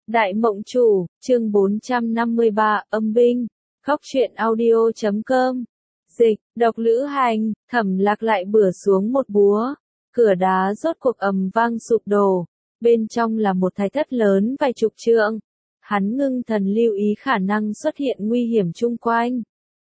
Đại Mộng Chủ, chương 453, âm binh, khóc chuyện audio.com. Dịch, độc lữ hành, Thẩm Lạc lại bửa xuống một búa. Cửa đá rốt cuộc ầm vang sụp đổ. Bên trong là một thái thất lớn vài chục trượng. Hắn ngưng thần lưu ý khả năng xuất hiện nguy hiểm chung quanh.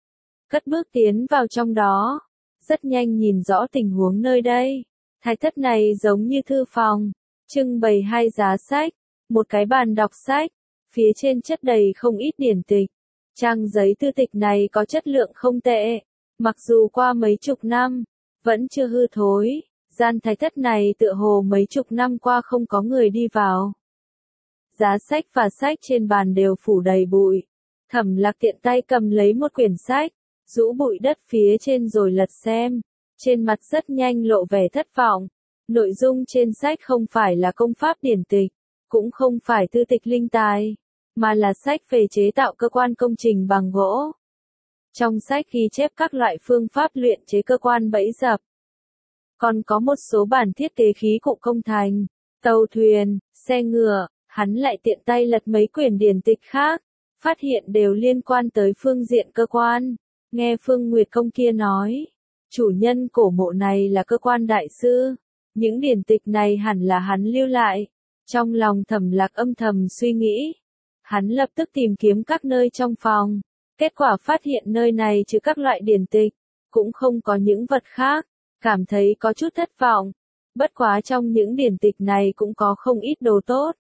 Cất bước tiến vào trong đó. Rất nhanh nhìn rõ tình huống nơi đây. Thái thất này giống như thư phòng. Trưng bày hai giá sách. Một cái bàn đọc sách, phía trên chất đầy không ít điển tịch. Trang giấy thư tịch này có chất lượng không tệ, mặc dù qua mấy chục năm, vẫn chưa hư thối. Gian thái thất này tựa hồ mấy chục năm qua không có người đi vào. Giá sách và sách trên bàn đều phủ đầy bụi. Thẩm Lạc tiện tay cầm lấy một quyển sách, rũ bụi đất phía trên rồi lật xem. Trên mặt rất nhanh lộ vẻ thất vọng. Nội dung trên sách không phải là công pháp điển tịch, cũng không phải thư tịch linh tài, mà là sách về chế tạo cơ quan công trình bằng gỗ. Trong sách ghi chép các loại phương pháp luyện chế cơ quan bẫy dập. Còn có một số bản thiết kế khí cụ công thành, tàu thuyền, xe ngựa. Hắn lại tiện tay lật mấy quyển điển tịch khác, phát hiện đều liên quan tới phương diện cơ quan. Nghe Phương Nguyệt Công kia nói, chủ nhân cổ mộ này là cơ quan đại sư. Những điển tịch này hẳn là hắn lưu lại. Trong lòng Thẩm Lạc âm thầm suy nghĩ. Hắn lập tức tìm kiếm các nơi trong phòng. Kết quả phát hiện nơi này trừ các loại điển tịch, cũng không có những vật khác. Cảm thấy có chút thất vọng. Bất quá trong những điển tịch này cũng có không ít đồ tốt.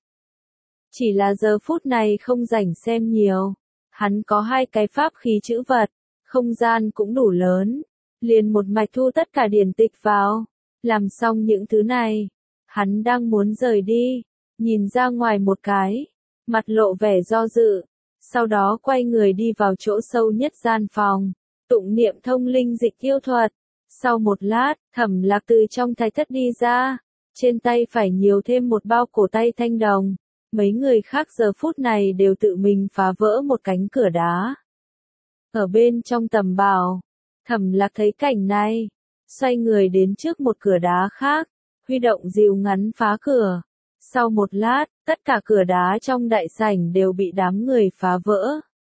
Chỉ là giờ phút này không rảnh xem nhiều. Hắn có hai cái pháp khí chữ vật. Không gian cũng đủ lớn. Liền một mạch thu tất cả điển tịch vào. Làm xong những thứ này. Hắn đang muốn rời đi. Nhìn ra ngoài một cái, mặt lộ vẻ do dự, sau đó quay người đi vào chỗ sâu nhất gian phòng, tụng niệm thông linh dịch yêu thuật. Sau một lát, Thẩm Lạc từ trong thái thất đi ra, trên tay phải nhiều thêm một bao cổ tay thanh đồng. Mấy người khác giờ phút này đều tự mình phá vỡ một cánh cửa đá. Ở bên trong tầm bảo, Thẩm Lạc thấy cảnh này, xoay người đến trước một cửa đá khác, huy động dìu ngắn phá cửa. Sau một lát, tất cả cửa đá trong đại sảnh đều bị đám người phá vỡ.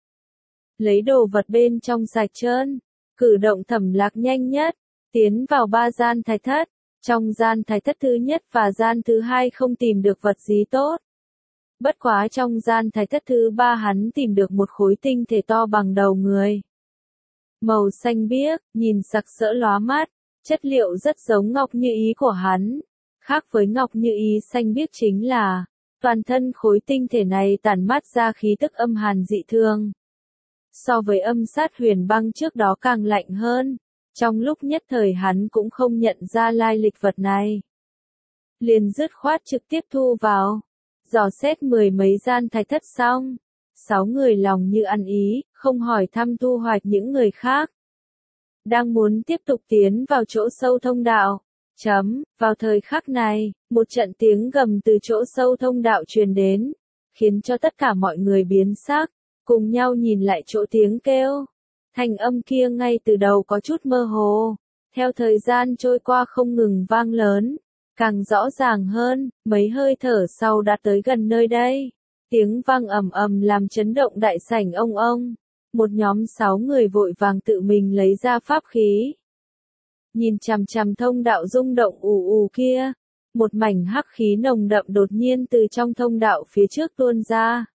Lấy đồ vật bên trong sạch trơn, cử động Thẩm Lạc nhanh nhất, tiến vào ba gian thái thất. Trong gian thái thất thứ nhất và gian thứ hai không tìm được vật gì tốt. Bất quá trong gian thái thất thứ ba hắn tìm được một khối tinh thể to bằng đầu người. Màu xanh biếc, nhìn sặc sỡ lóa mắt, chất liệu rất giống ngọc như ý của hắn. Khác với ngọc như ý xanh biếc chính là, toàn thân khối tinh thể này tản mát ra khí tức âm hàn dị thường. So với âm sát huyền băng trước đó càng lạnh hơn, trong lúc nhất thời hắn cũng không nhận ra lai lịch vật này. Liền dứt khoát trực tiếp thu vào, dò xét mười mấy gian thái thất xong. 6 người lòng như ăn ý, không hỏi thăm thu hoạch những người khác. Đang muốn tiếp tục tiến vào chỗ sâu thông đạo. Vào thời khắc này, một trận tiếng gầm từ chỗ sâu thông đạo truyền đến, khiến cho tất cả mọi người biến sắc, cùng nhau nhìn lại chỗ tiếng kêu. Thanh âm kia ngay từ đầu có chút mơ hồ, theo thời gian trôi qua không ngừng vang lớn, càng rõ ràng hơn, mấy hơi thở sau đã tới gần nơi đây. Tiếng vang ầm ầm làm chấn động đại sảnh ông. Một nhóm 6 người vội vàng tự mình lấy ra pháp khí. Nhìn chằm chằm thông đạo rung động ù kia, một mảnh hắc khí nồng đậm đột nhiên từ trong thông đạo phía trước tuôn ra.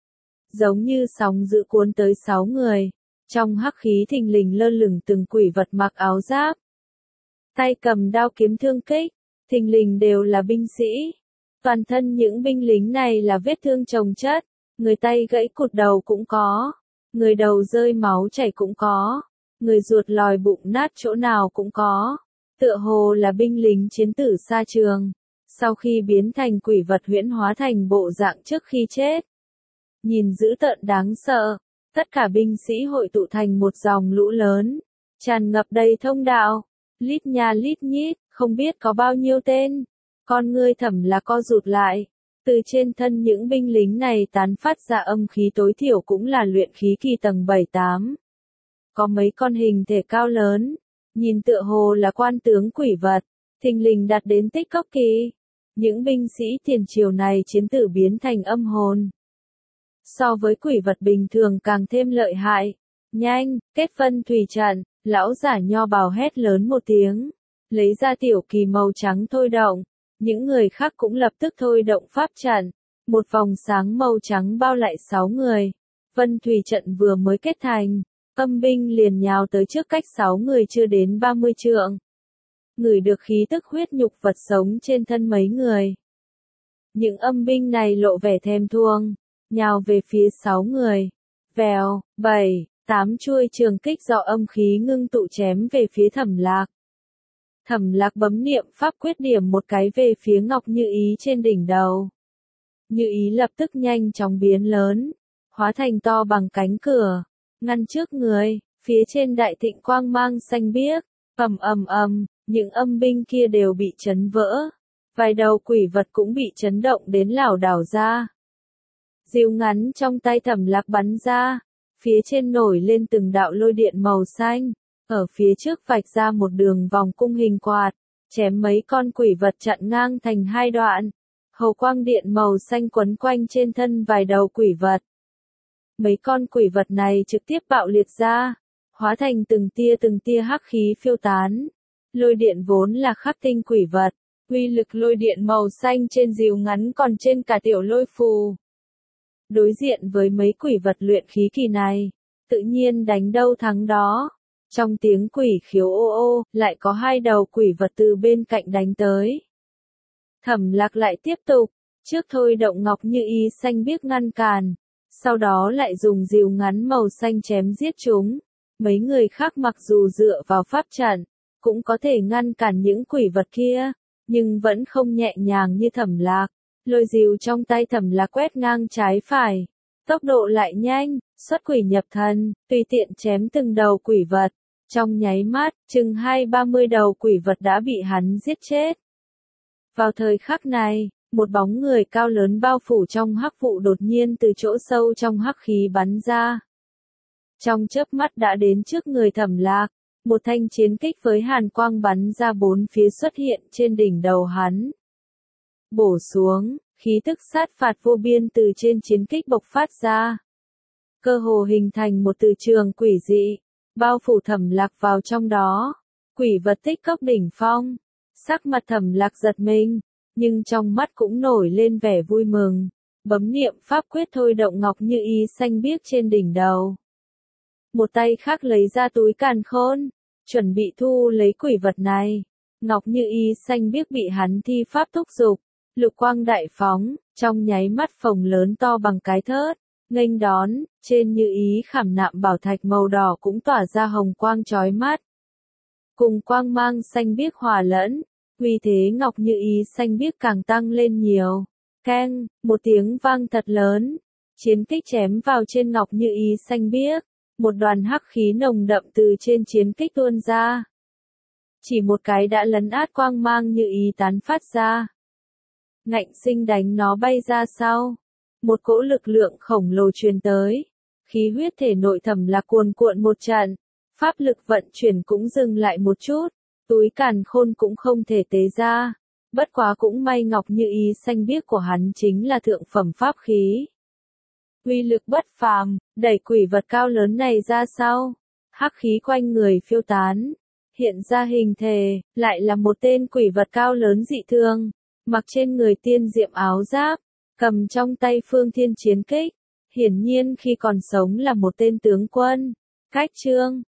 Giống như sóng dữ cuốn tới 6 người, trong hắc khí thình lình lơ lửng từng quỷ vật mặc áo giáp. Tay cầm đao kiếm thương kích, thình lình đều là binh sĩ. Toàn thân những binh lính này là vết thương chồng chất, người tay gãy cụt đầu cũng có, người đầu rơi máu chảy cũng có. Người ruột lòi bụng nát chỗ nào cũng có, tựa hồ là binh lính chiến tử xa trường, sau khi biến thành quỷ vật huyễn hóa thành bộ dạng trước khi chết. Nhìn dữ tợn đáng sợ, tất cả binh sĩ hội tụ thành một dòng lũ lớn, tràn ngập đầy thông đạo, lít nha lít nhít, không biết có bao nhiêu tên. Con ngươi Thẩm Lạc co rụt lại, từ trên thân những binh lính này tán phát ra âm khí tối thiểu cũng là luyện khí kỳ tầng 7-8. Có mấy con hình thể cao lớn, nhìn tựa hồ là quan tướng quỷ vật, thình lình đạt đến tích cốc kỳ. Những binh sĩ tiền triều này chiến tử biến thành âm hồn, so với quỷ vật bình thường càng thêm lợi hại. Nhanh, kết vân thủy trận, lão giả nho bào hét lớn một tiếng, lấy ra tiểu kỳ màu trắng thôi động, những người khác cũng lập tức thôi động pháp trận, một vòng sáng màu trắng bao lại 6 người. Vân thủy trận vừa mới kết thành, âm binh liền nhào tới trước cách 6 người chưa đến 30 trượng. Ngửi được khí tức huyết nhục vật sống trên thân mấy người. Những âm binh này lộ vẻ thèm thuồng, nhào về phía 6 người. Vèo, 7, 8 chuôi trường kích do âm khí ngưng tụ chém về phía Thẩm Lạc. Thẩm Lạc bấm niệm pháp quyết điểm một cái về phía Ngọc Như Ý trên đỉnh đầu. Như Ý lập tức nhanh chóng biến lớn, hóa thành to bằng cánh cửa, ngăn trước người, phía trên đại thịnh quang mang xanh biếc, những âm binh kia đều bị chấn vỡ, vài đầu quỷ vật cũng bị chấn động đến lảo đảo ra. Diều ngắn trong tay Thẩm Lạc bắn ra, phía trên nổi lên từng đạo lôi điện màu xanh, ở phía trước vạch ra một đường vòng cung hình quạt, chém mấy con quỷ vật chặn ngang thành hai đoạn. Hầu quang điện màu xanh quấn quanh trên thân vài đầu quỷ vật. Mấy con quỷ vật này trực tiếp bạo liệt ra, hóa thành từng tia hắc khí phiêu tán. Lôi điện vốn là khắc tinh quỷ vật, uy lực lôi điện màu xanh trên diều ngắn còn trên cả tiểu lôi phù. Đối diện với mấy quỷ vật luyện khí kỳ này, tự nhiên đánh đâu thắng đó. Trong tiếng quỷ khiếu ô ô, lại có hai đầu quỷ vật từ bên cạnh đánh tới. Thẩm Lạc lại tiếp tục, trước thôi động Ngọc Như Ý xanh biếc ngăn cản, sau đó lại dùng diều ngắn màu xanh chém giết chúng. Mấy người khác mặc dù dựa vào pháp trận, cũng có thể ngăn cản những quỷ vật kia, nhưng vẫn không nhẹ nhàng như Thẩm Lạc. Lôi diều trong tay Thẩm Lạc quét ngang trái phải, tốc độ lại nhanh, xuất quỷ nhập thần, tùy tiện chém từng đầu quỷ vật. Trong nháy mắt, chừng 20-30 đầu quỷ vật đã bị hắn giết chết. Vào thời khắc này, một bóng người cao lớn bao phủ trong hắc vụ đột nhiên từ chỗ sâu trong hắc khí bắn ra. Trong chớp mắt đã đến trước người Thẩm Lạc, một thanh chiến kích với hàn quang bắn ra bốn phía xuất hiện trên đỉnh đầu hắn. Bổ xuống, khí tức sát phạt vô biên từ trên chiến kích bộc phát ra. Cơ hồ hình thành một từ trường quỷ dị, bao phủ Thẩm Lạc vào trong đó. Quỷ vật tích cốc đỉnh phong. Sắc mặt Thẩm Lạc giật mình, nhưng trong mắt cũng nổi lên vẻ vui mừng. Bấm niệm pháp quyết thôi động Ngọc Như Ý xanh biếc trên đỉnh đầu. Một tay khác lấy ra túi càn khôn, chuẩn bị thu lấy quỷ vật này. Ngọc Như Ý xanh biếc bị hắn thi pháp thúc giục, lục quang đại phóng, trong nháy mắt phồng lớn to bằng cái thớt, nghênh đón, trên Như Ý khảm nạm bảo thạch màu đỏ cũng tỏa ra hồng quang chói mắt. Cùng quang mang xanh biếc hòa lẫn, uy thế Ngọc Như Ý xanh biếc càng tăng lên nhiều. Keng, một tiếng vang thật lớn, chiến kích chém vào trên Ngọc Như Ý xanh biếc, một đoàn hắc khí nồng đậm từ trên chiến kích tuôn ra. Chỉ một cái đã lấn át quang mang Như Ý tán phát ra. Ngạnh sinh đánh nó bay ra sau. Một cỗ lực lượng khổng lồ truyền tới. Khí huyết thể nội Thẩm Lạc cuồn cuộn một trận. Pháp lực vận chuyển cũng dừng lại một chút. Túi càn khôn cũng không thể tế ra. Bất quá cũng may Ngọc Như Ý xanh biếc của hắn chính là thượng phẩm pháp khí. Uy lực bất phàm, đẩy quỷ vật cao lớn này ra sau. Hắc khí quanh người phiêu tán. Hiện ra hình thể, lại là một tên quỷ vật cao lớn dị thường. Mặc trên người tiên diệm áo giáp, cầm trong tay phương thiên chiến kích. Hiển nhiên khi còn sống là một tên tướng quân. Cách chương